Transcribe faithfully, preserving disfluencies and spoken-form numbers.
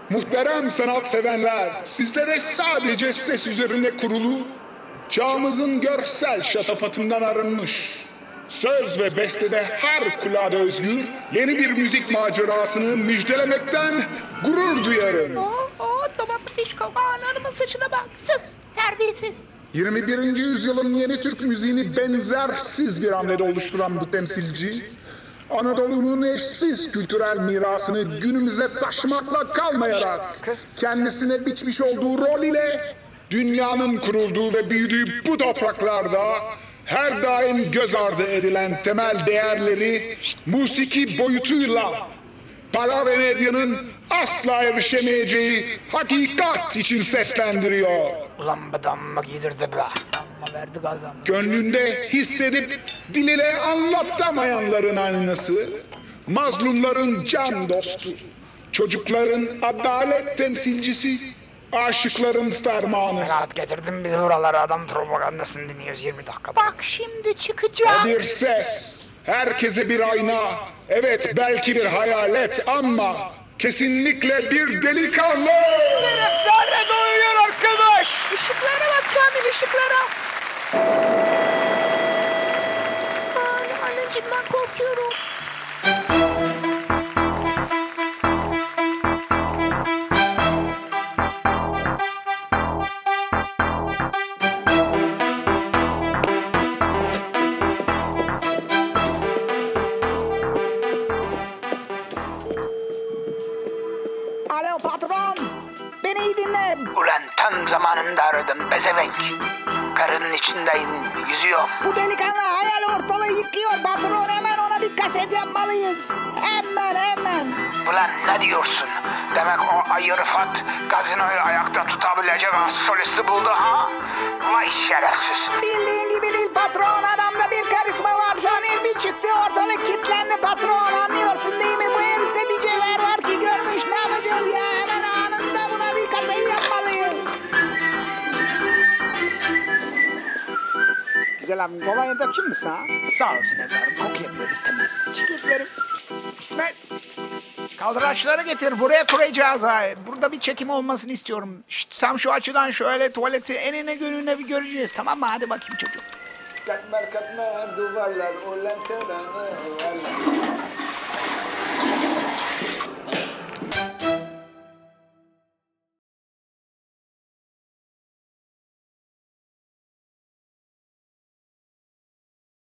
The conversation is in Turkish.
Muhterem sanat sevenler, sizlere sadece ses üzerine kurulu, çağımızın görsel şatafatından arınmış, söz ve bestede her kulağa özgür, yeni bir müzik macerasını müjdelemekten gurur duyarım. Oo, oo, tamam Pişko, ananımın saçına bak. Sus, terbiyesiz. yirmi birinci yüzyılın yeni Türk müziğini benzersiz bir hamlede oluşturan bu temsilci, Anadolu'nun eşsiz kültürel mirasını günümüze taşımakla kalmayarak kendisine biçmiş olduğu rol ile dünyanın kurulduğu ve büyüdüğü bu topraklarda her daim göz ardı edilen temel değerleri musiki boyutuyla para ve medyanın asla erişemeyeceği hakikat için seslendiriyor. Ulan bu damma giydirdi be. Damma verdi gazam. Gönlünde hissedip dil ile anlatamayanların aynası, mazlumların can dostu, çocukların adalet temsilcisi, aşıkların fermanı. Rahat getirdin bizi buralara, adam propagandasını dinliyoruz yirmi dakikada. Bak şimdi çıkacağım. Bir ses, herkese bir ayna, evet belki bir hayalet ama kesinlikle bir delikanlı. Bir efsane doğuyor arkadaş. Işıklara bak Kamil, ışıklara. Ay, anneciğim ben korkuyorum. Alo patron, beni iyi dinle. Ulan tam zamanında aradım bezevenk. Karının içindeydin, yüzüyorum. Bu delikanlı hayal ortalığı yıkıyor patron, hemen ona bir kaset yapmalıyız. Hemen hemen. Ulan ne diyorsun? Demek o ayı Rıfat gazinoyu ayakta tutabilecek az solisti buldu ha? Vay şerefsiz. Bildiğin gibi değil patron, adamda bir karizma var. Sanir bir çıktı, ortalık kilitlendi patron, anlıyorsun değil mi? Bu herifte bir cevher var ki görmüş, ne yapacağız ya? Hemen anında buna bir kaset yapmalıyız. Güzel abim, kolonya dökeyim mi sana? Sağ olsun evladım, koku yapıyor istemez. Çikletlerim. İsmet, kaldıraçları getir, buraya kuracağız ha. Burada bir çekim olmasını istiyorum. Şşt, tam şu açıdan şöyle tuvaleti enine gönlüne bir göreceğiz, tamam mı? Hadi bakayım çocuk. Katmer katmer duvarlar, o lenseler duvarlar.